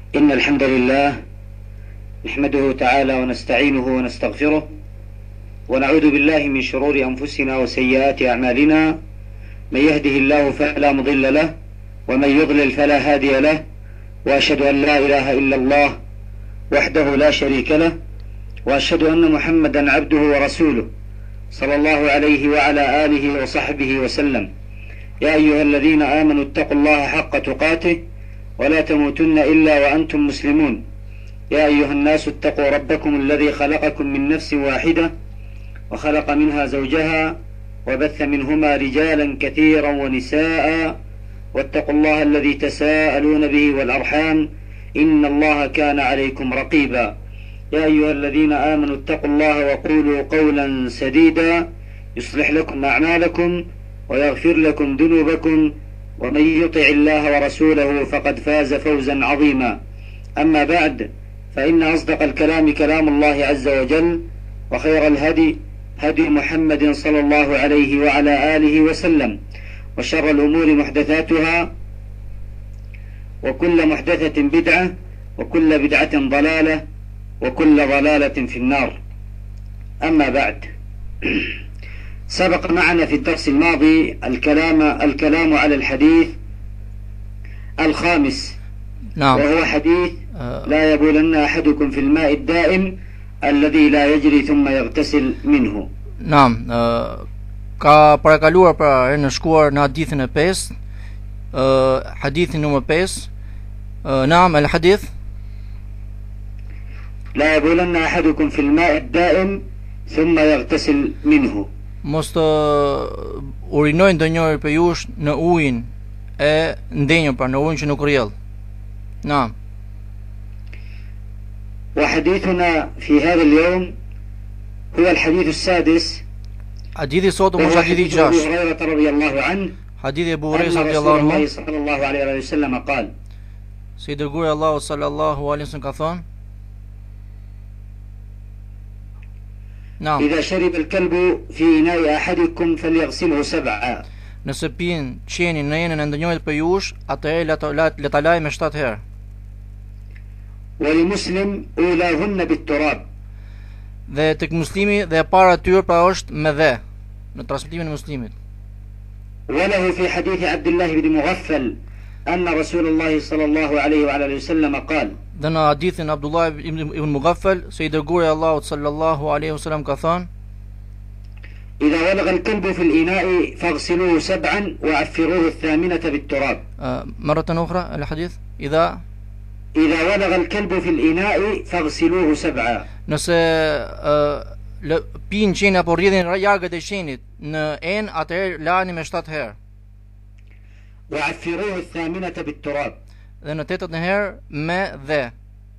إن الحمد لله نحمده تعالى ونستعينه ونستغفره ونعوذ بالله من شرور أنفسنا وسيئات أعمالنا. من يهده الله فلا مضل له ومن يضلل فلا هادي له، وأشهد أن لا إله إلا الله وحده لا شريك له، وأشهد أن محمدا عبده ورسوله صلى الله عليه وعلى آله وصحبه وسلم. يا أيها الذين آمنوا اتقوا الله حق تقاته ولا تموتن إلا وأنتم مسلمون. يا أيها الناس اتقوا ربكم الذي خلقكم من نفس واحدة وخلق منها زوجها وبث منهما رجالا كثيرا ونساء، واتقوا الله الذي تساءلون به والأرحام إن الله كان عليكم رقيبا. يا أيها الذين آمنوا اتقوا الله وقولوا قولا سديدا يصلح لكم أعمالكم ويغفر لكم ذنوبكم، ومن يطع الله ورسوله فقد فاز فوزا عظيما. أما بعد، فإن أصدق الكلام كلام الله عز وجل، وخير الهدي هدي محمد صلى الله عليه وعلى آله وسلم، وشر الأمور محدثاتها، وكل محدثة بدعة، وكل بدعة ضلالة، وكل ضلالة في النار. أما بعد، سبق معنا في الدرس الماضي الكلام على الحديث الخامس، نعم. وهو حديث لا يبولن أحدكم في الماء الدائم الذي لا يجري ثم يغتسل منه. Naam, ka parakaluar pra herë në shkuar në hadithin e 5, hadithin numër 5. Naam, al-hadith لا يبولن أحدكم في الماء الدائم ثم يغتسل منه. Mos të urinojë ndonjëri për jush në ujin e ndenjur, pra në ujin që nuk rrjedh. Naam. وحديثنا في هذا اليوم هو الحديث السادس، Hadithi sot është وهو hadithi حديث أبي 6. هريرة رضي الله عنه Hadithi e Abu أن Hurajrës رسول radhiyallahu الله anhu, صلى الله عليه وسلم قال: se I dërguari Allahu sallallahu alaihi wasallam ka thonë, Naam, إذا شرب الكلب في إناء أحدكم فليغسله 7. nëse pin qeni në enën e ndonjërit për jush, atëherë le ta lajë me 7 herë. ولمسلم أولاهن بالتراب. Dhe tek Muslimi dhe e para tyre pra është me dhe, në transmetimin e Muslimit. وله في حديث عبد الله بن مغفل أن رسول الله صلى الله عليه وعلى وسلم قال: Dhe në hadithin Abdullah ibn Mughaffal, se I dërguari Allahut sallallahu alaihi wasallam ka thonë, إذا ولغ الكلب في الإناء فاغسلوه 7 وعفروه 8 بالتراب. مرة أخرى الحديث، إذا ولغ الكلب في الإناء فاغسلوه 7. nëse pin qeni apo rrjedhin jargët e qenit në enë, atëherë lani me 7 herë. وعفروه 8 بالتراب. Dhe në 8 herë me dhe.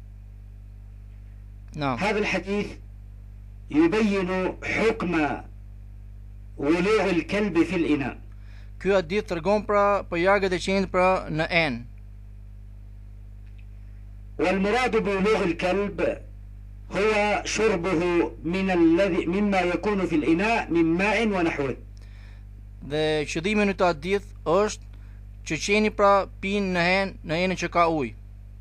Naam. هذا الحديث يبين حكم ولوغ الكلب في الإناء. Ky hadith tregon pra për jargët e qenit pra në enë. والمراد بولوغ الكلب هو شربه مما يكون في الإناء من ماء ونحوه. Dhe qëllimi në këtë hadith është që qeni pra pin në enën që ka ujë.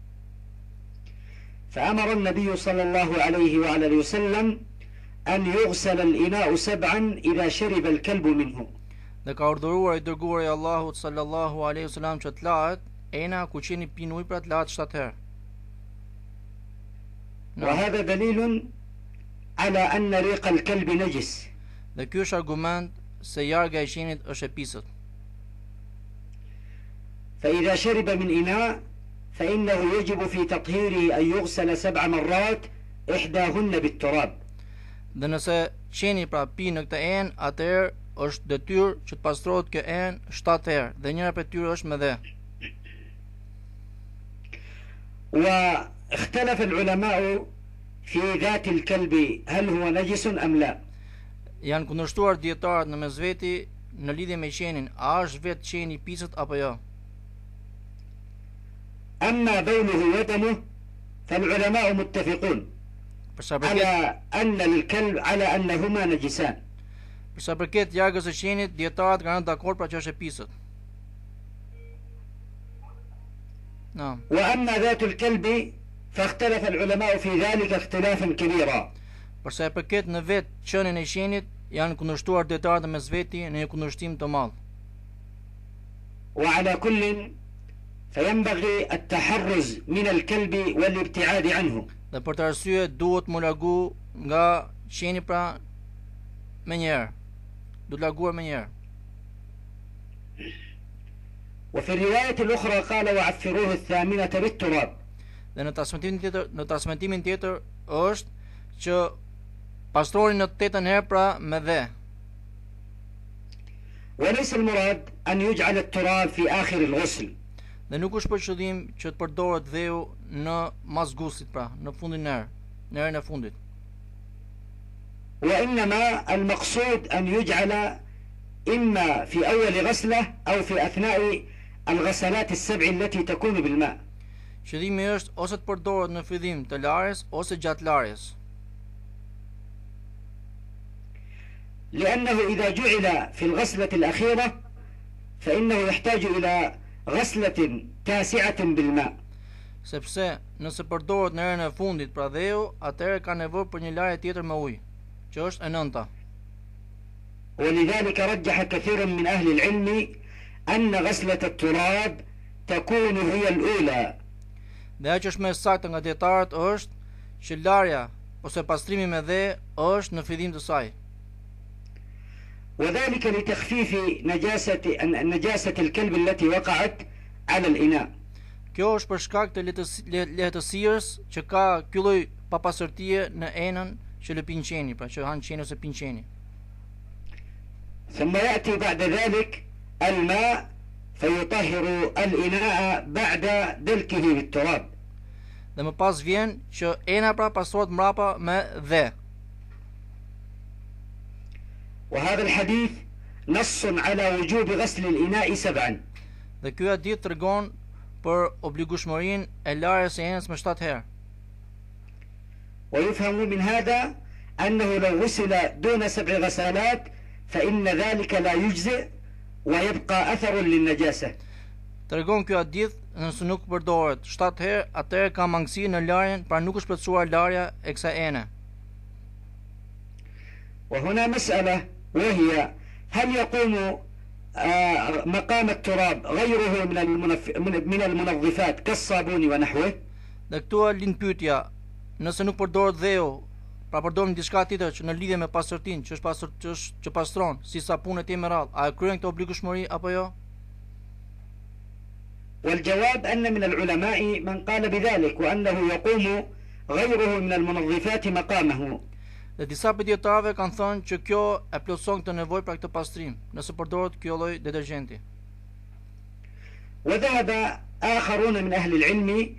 فأمر النبي صلى الله عليه وعلى وسلم أن يغسل الإناء 7 إذا شرب الكلب منه. Dhe ka urdhëruar I dërguari I Allahut sallallahu alaihi wasallam që të lahet ena ku qeni pin ujë pra të lahet 7 herë. وهذا دليل على أن ريق الكلب نجس. Dhe ky është argument se jarga e qenit është e pisët. فإذا شرب من إناء فإنه يجب في تطهيره أن يغسل 7 مرات إحداهن بالتراب. Dhe nëse qeni pra pi në këtë enë, atëherë është detyrë që të pastrohet kjo enë 7 herë, dhe njëra prej tyre është me dhe. واختلف العلماء في ذات الكلب هل هو نجس أم لا. Janë kundërshtuar dietarët në mesveti në lidhje me qenin, a është vetë qeni pisët apo jo. أما بوله ودمه فالعلماء متفقون على أن الكلب على أنهما نجسان. Për sa përket jargës së qenit, dietarët kanë dakord pra që është e pisët. نعم. وأما ذات الكلب فاختلف العلماء في ذلك اختلافا كبيرا. Për sa i përket në vetë qenien e qenit, janë kundërshtuar dietarët mes veti në një kundërshtim të madh. وعلى كل فينبغي التحرز من الكلب والابتعاد عنه. Dhe për të arsye duhet mu largu nga qeni pra me njerë. Duhet larguar me njerë. وفي الرواية الأخرى قال وعفروه الثامنة بالتراب. Dhe në transmetimin tjetër është që pastroni në 8 herë pra me dhe. وليس المراد أن يجعل التراب في آخر الغسل. Dhe nuk është për qëllim që të përdoret dheu në mas guslit pra, në fundin në herën e fundit. وإنما المقصود أن يجعل إما في أول غسلة أو في أثناء الغسلات السبع التي تكون بالماء. Qëllimi është ose të përdoret në fillim të larjes ose gjatë larjes. لأنه إذا جعل في الغسلة الأخيرة فإنه يحتاج إلى غسلة تاسعة بالماء. Sepse nëse përdoret në herën e fundit pra dheu, atëherë ka nevojë për një larje tjetër me ujë, që është e nënta. ولذلك رجح كثير من أهل العلم أن غسلة التراب تكون هي الأولى. Dhe ajo që është më saktë nga dietarët është që larja ose pastrimi me dhe është në fillim të saj. وذلك لتخفيف نجاسة الكلب التي وقعت على الإناء. Kjo është për shkak të lehtësirës që ka ky lloj papastërtie në enën që lëpin qeni, pra që han qeni ose pin qeni. ثم يأتي بعد ذلك الماء فيطهر الإناء بعد دلكه بالتراب. Dhe më pas vjen që ena pra pastrohet mbrapa me dhe. وهذا الحديث نص على وجوب غسل الإناء 7. Dhe ky hadith tregon për obligueshmërinë e larjes së enës me 7 herë. ويفهم من هذا أنه لو غسل دون 7 غسالات فإن ذلك لا يجزئ ويبقى أثر للنجاسة. Tregon ky hadith nëse nuk përdoret 7 herë, atëherë ka mangësi në larjen, pra nuk është plotësuar larja e kësaj ene. وهنا مسألة وهي هل يقوم مقام التراب غيره من المنظفات كالصابون ونحوه؟ Dhe këtu lind pyetja, nëse nuk përdoret dheu, pra përdorim diçka tjetër që në lidhje me pastërtinë, që pastron, si sapunet e me radh, a e kryen këtë obligueshmëri apo jo? والجواب أن من العلماء من قال بذلك وأنه يقوم غيره من المنظفات مقامه. Dhe disa prej dietarëve kanë thënë që kjo e plotëson këtë nevojë për këtë pastrim, nëse përdoret ky lloj detergjenti. وذهب آخرون من أهل العلم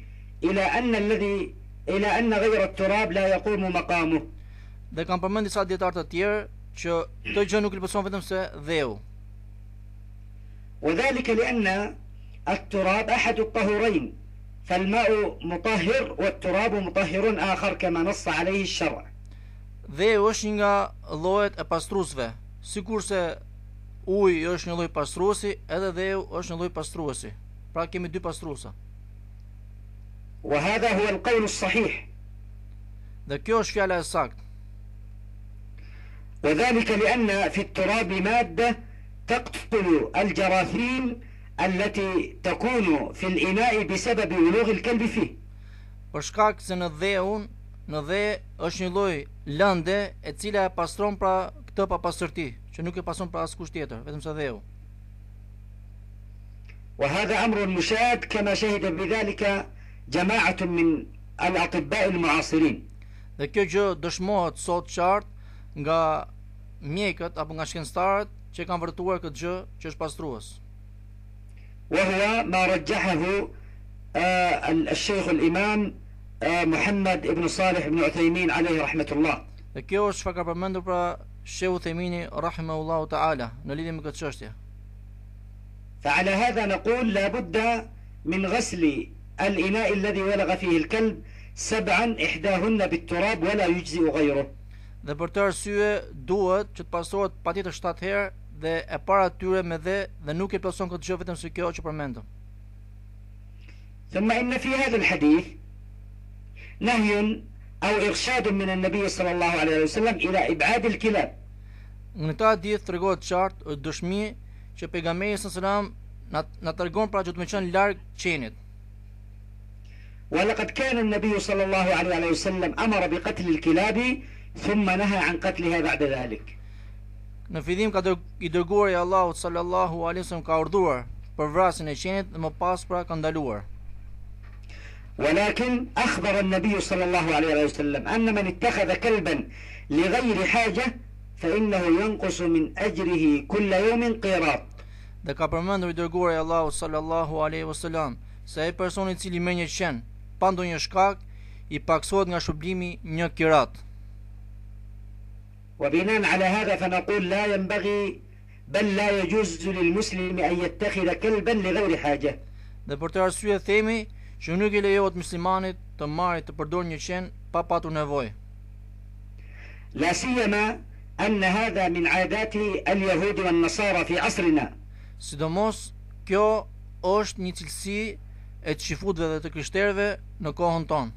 إلى أن غير التراب لا يقوم مقامه. Dhe kanë përmend disa dietarë të tjerë që këtë gjë nuk i plotëson vetëm se dheu. وذلك لأن التراب أحد الطهورين فالماء مطهر والتراب مطهر آخر كما نص عليه الشرع. Dheu është një nga llojet e pastruesve, sikurse uji është një lloj pastruesi, edhe dheu është një lloj pastruesi. Pra kemi dy pastruesa. وهذا هو القول الصحيح. Dhe kjo është fjala e saktë. وذلك لأن في التراب مادة تقتل الجراثيم التي تكون في الإناء بسبب ولوغ الكلب فيه. Për shkak se në dhe është një lloj lënde e cila e pastron pra këtë papastërti, që nuk e pastron pra askush tjetër, vetëm se dheu. وهذا أمر مشاهد كما شهد بذلك جماعة من الأطباء المعاصرين. Dhe kjo gjë dëshmohet sot qartë nga mjekët apo nga shkencëtarët që kanë vërtetuar këtë gjë që është pastrues. وهو ما رجحه الشيخ الإمام محمد ابن صالح ابن عثيمين عليه رحمة الله. Dhe kjo është çfarë ka përmendur pra Sheikh Uthemini rahimahullahu ta'ala në lidhje me këtë çështje. فعلى هذا نقول لا بد من غسل الإناء الذي ولغ فيه الكلب 7 إحداهن بالتراب ولا يجزئ غيره. Dhe për të arsye duhet që të pastrohet patjetër 7 herë dhe e para tyre me dhe nuk e plotson këtë gjë vetëm se kjo që përmendëm. ثم إن في هذا الحديث نهي أو إرشاد من النبي صلى الله عليه وسلم إلى إبعاد الكلاب. Në këtë hadith tregohet qartë dëshmi që pejgamberi sallallahu na tregon pra që të më qenë larg qenit. ولقد كان النبي صلى الله عليه وسلم أمر بقتل الكلاب ثم نهى عن قتلها بعد ذلك. Në fillim ka i dërguari i Allahut sallallahu alaihi wasallam ka urdhëruar për vrasjen e qenit dhe më pas pra ka ndaluar. ولكن أخبر النبي صلى الله عليه وسلم أن من اتخذ كلبا لغير حاجة فإنه ينقص من أجره كل يوم قيراط. Dhe ka përmendur i dërguari i Allahut sallallahu alaihi wasallam se ai personi i cili merr një qen pa ndonjë shkak i paksohet nga shpërblimi 1 kirat. وبناء على هذا فنقول لا ينبغي بل لا يجوز للمسلم أن يتخذ كلبا لغير حاجة. Dhe për të arsye themi që nuk i lejohet muslimanit të marrë të përdorë një qen pa patur nevojë. لا سيما أن هذا من عادات اليهود والنصارى في عصرنا. Sidomos kjo është një cilësi e të shifutëve dhe të krishterëve në kohën tonë.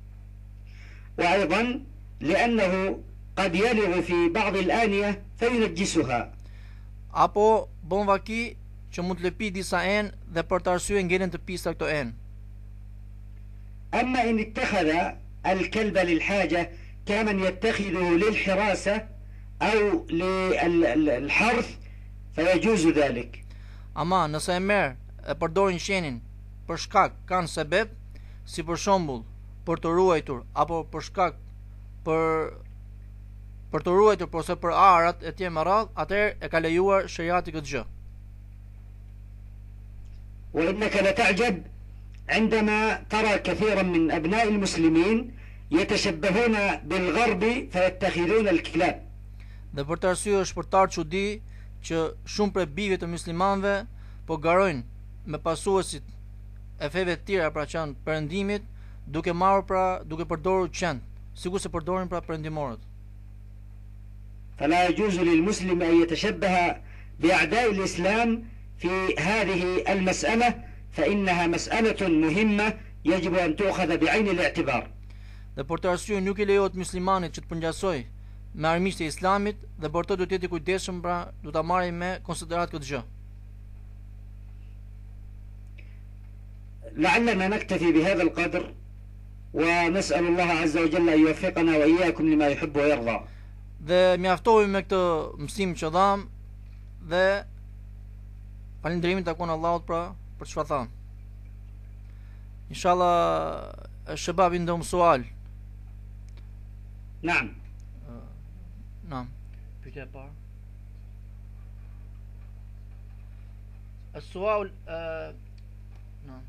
وأيضا لأنه قد يلغ في بعض الآنية فينجسها. Apo bën vaki që mund të lëpi disa enë dhe për të arsye ngelen të pista këto enë. أما إن اتخذ الكلب للحاجة كمن يتخذه للحراسة أو للحرث فيجوز ذلك. Ama nëse e merr e përdorin qenin për shkak kanë sebeb, si për shembull për të ruajtur apo për shkak për të ruajtur ose për arat e tjerë me radh, atëherë e ka lejuar shariati këtë gjë. وإنك لتعجب عندما ترى كثيرا من أبناء المسلمين يتشبهون بالغرب فيتخذون الكلاب. Dhe për të arsye është shpërtar çudi që shumë prej bijve të muslimanëve po garojnë me pasuesit e feve të tjera pra që janë perëndimit, duke marrë pra duke përdorur qen, sikur se përdorin pra perëndimorët. فلا يجوز للمسلم أن يتشبه بأعداء الإسلام في هذه المسألة فإنها مسألة مهمة يجب أن تؤخذ بعين الاعتبار. Dhe për të arsye nuk i lejohet muslimanit që të përngjasoj me armiqtë e Islamit dhe për të duhet të jetë i kujdesshëm pra duhet ta marrë me konsiderat këtë gjë. لعلنا نكتفي بهذا القدر ونسأل الله عز وجل أن يوفقنا وإياكم لما يحب ويرضى. Dhe mjaftohemi me këtë mësim që dham dhe falënderimin takon Allahut pra për çfarë tham. Inshallah الشباب عندهم سؤال. نعم. نعم. Pyetja e parë. السؤال نعم.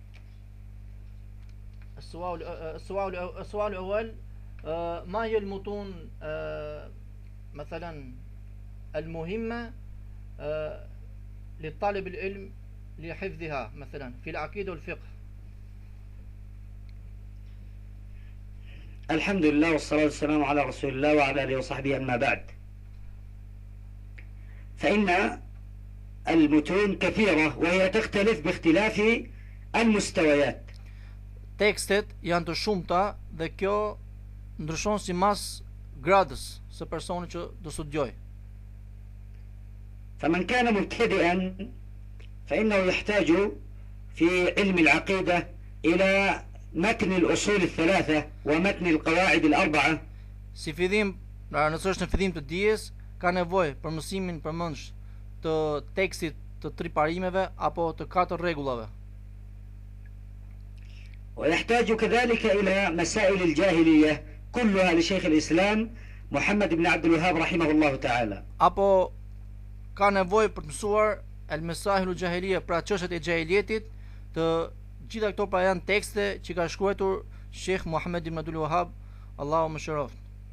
السؤال الأول ما هي المتون مثلا المهمة لطالب العلم لحفظها مثلا في العقيدة والفقه. الحمد لله والصلاة والسلام على رسول الله وعلى آله وصحبه أما بعد. فإن المتون كثيرة وهي تختلف باختلاف المستويات. Tekstet janë të shumta dhe kjo ndryshon simas gradës së personit që do studioj. فمن كان مبتدئا فإنه يحتاج في علم العقيدة إلى متن الأصول الثلاثة ومتن القواعد الأربعة. Si fillim, nëse është në fillim të dijes, ka nevojë për mësimin përmendsh të tekstit të 3 parimeve apo të 4 rregullave. ويحتاج كذلك إلى مسائل الجاهلية كلها لشيخ الإسلام محمد بن عبد الوهاب رحمه الله تعالى. Apo ka nevojë për të mësuar al-Masahil al-Jahiliya, pra çështjet e jahilietit, të gjitha këto pra janë tekste që ka shkruar Sheikh Muhammad ibn Abdul Wahhab, Allahu mëshiroft.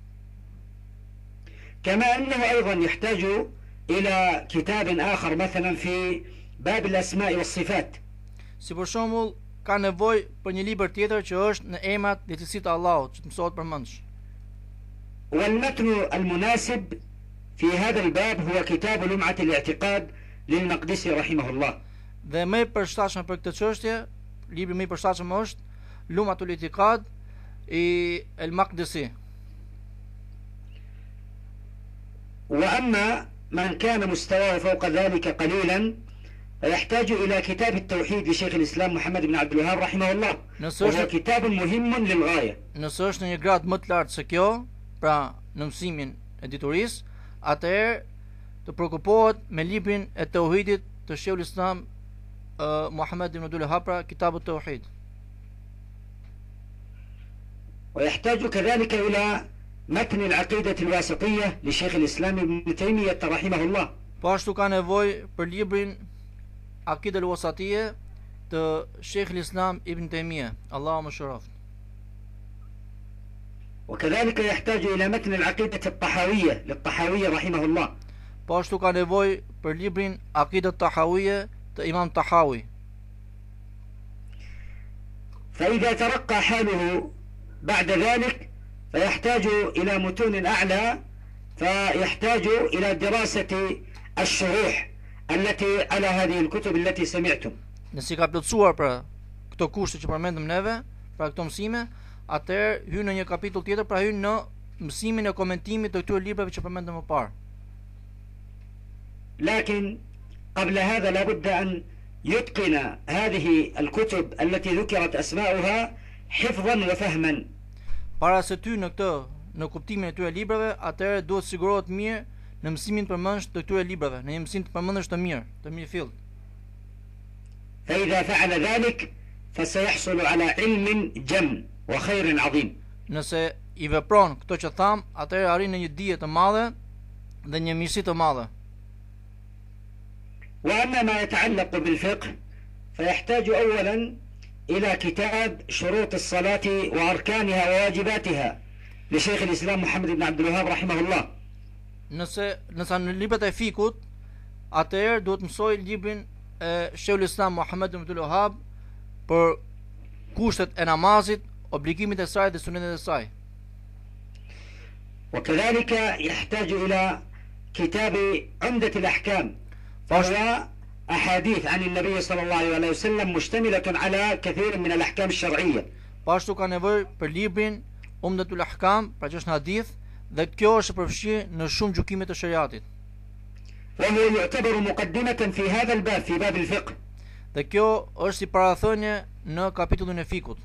كما أنه أيضا يحتاج إلى كتاب آخر مثلا في باب الأسماء والصفات. Si për shembull, ka nevojë për një libër tjetër që është në emrat dhe cilësitë e Allahut, që të mësohet përmendsh. والمتن المناسب في هذا الباب هو كتاب لمعة الاعتقاد للمقدسي رحمه الله. Dhe më e përshtatshme për këtë çështje libri më i përshtatshëm është Lumatul Itiqad i El Maqdisi. وأما من كان مستواه فوق ذلك قليلا فيحتاج إلى كتاب التوحيد لشيخ الإسلام محمد بن عبد الوهاب رحمه الله وهو كتاب مهم للغاية. Nëse është në një grad më të lartë se kjo, pra në mësimin e diturisë, atëherë të përkupohet me librin e tauhidit të Sheikhul Islam Muhammad ibn Abdul Wahhab, pra Kitabut Tauhid. ويحتاج كذلك إلى متن العقيدة الواسطية لشيخ الإسلام ابن تيمية رحمه الله. Po ashtu ka nevojë për librin Aqida al-Wasatiyya të Sheikhul Islam Ibn Taymiyyah, Allahu mëshiroft. وكذلك يحتاج إلى متن العقيدة الطحاوية للطحاوي رحمه الله. Po ashtu ka nevojë për librin Aqida al-Tahawiyya të Imam Tahawi. فإذا ترقى حاله بعد ذلك فيحتاج إلى متون أعلى، فيحتاج إلى دراسة الشروح التي على هذه الكتب التي سمعتم. Nëse ka plotësuar për këto kushte që përmendëm neve, pra këto mësime, atëherë hyn në një kapitull tjetër, pra hyn në mësimin e komentimit të këtyre librave që përmendëm më parë. لكن قبل هذا لابد أن يتقن هذه الكتب التي ذكرت أسماؤها حفظا وفهما. Para se ty në kuptimin e këtyre librave, atëherë duhet sigurohet mirë në mësimin përmendsh të këtyre librave, në një mësim të përmendësh të mirë fill. فإذا فعل ذلك فسيحصل على علم جم وخير عظيم. Nëse i vepron këto që tham, atëherë arrin në një dije të madhe dhe një mirësi të madhe. وأما ما يتعلق بالفقه فيحتاج أولا إلى كتاب شروط الصلاة وأركانها وواجباتها لشيخ الإسلام محمد بن عبد الوهاب رحمه الله. Nëse në librat e fikut, atëherë duhet mësoj librin e Sheikhul Islam Muhammad ibn Abdul Wahhab për kushtet e namazit, obligimit e saj dhe sunetet e saj. وكذلك يحتاج إلى كتاب عمدة الأحكام، فهو أحاديث عن النبي صلى الله عليه وسلم مشتملة على كثير من الأحكام الشرعية. Pashtu ka nevojë për librin Umdatul Ahkam, pra që është në hadith, dhe kjo është përfshirë në shumë gjykime të shariatit. وهو يعتبر مقدمة في هذا الباب في باب الفقه. Dhe kjo është si parathënie në kapitullin e fikut.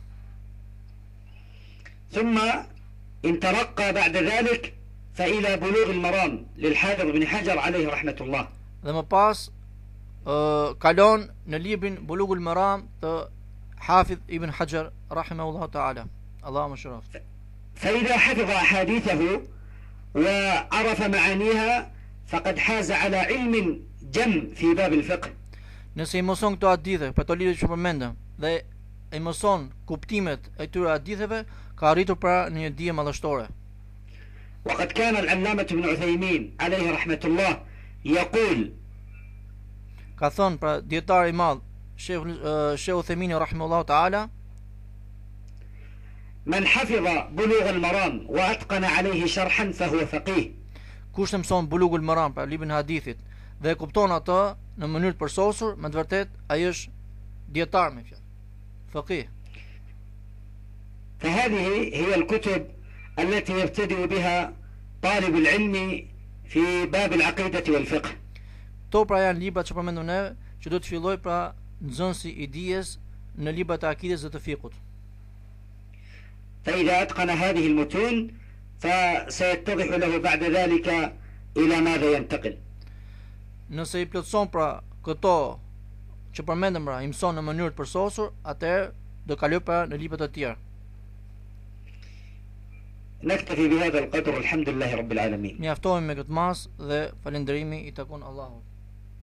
ثم إن ترقى بعد ذلك فإلى بلوغ المرام للحافظ بن حجر عليه رحمة الله. Dhe më pas kalon në librin Bulughul Maram të Hafidh Ibn Hajar rahimahullahu ta'ala. Allahu mëshiroft. فإذا حفظ أحاديثه وعرف معانيها فقد حاز على علم جم في باب الفقه. Nëse i mëson këto hadithe, për to lidhje që përmendëm, dhe i mëson kuptimet e këtyre haditheve, ka arritur pra në një dije madhështore. وقد كان العلامة ابن عثيمين عليه رحمة الله يقول Ka thënë pra dietar i madh Sheikh Uthaymeen rahimahullahu ta'ala, من حفظ بلوغ المرام وأتقن عليه شرحا فهو فقيه. kush mëson Bulughul Maram, pra librin e hadithit, dhe e kupton atë në mënyrë të përsosur, me të vërtet ai është dietar me fjalë, faqih. فهذه هي الكتب التي يبتدئ بها طالب العلم في باب العقيدة والفقه. Këto pra janë librat që përmendëm neve, që do të filloj pra nxënësi i dijes në librat e akides dhe të fikut. فإذا أتقن هذه المتون فسيتضح له بعد ذلك إلى ماذا ينتقل. Nëse i plotson pra këto që përmendëm pra, i mëson në mënyrë të përsosur, atëherë do kaloj pra në librat e tjerë. نكتفي بهذا القدر، الحمد لله رب العالمين. Mjaftohemi me këtë mas dhe falënderimi i takon Allahut.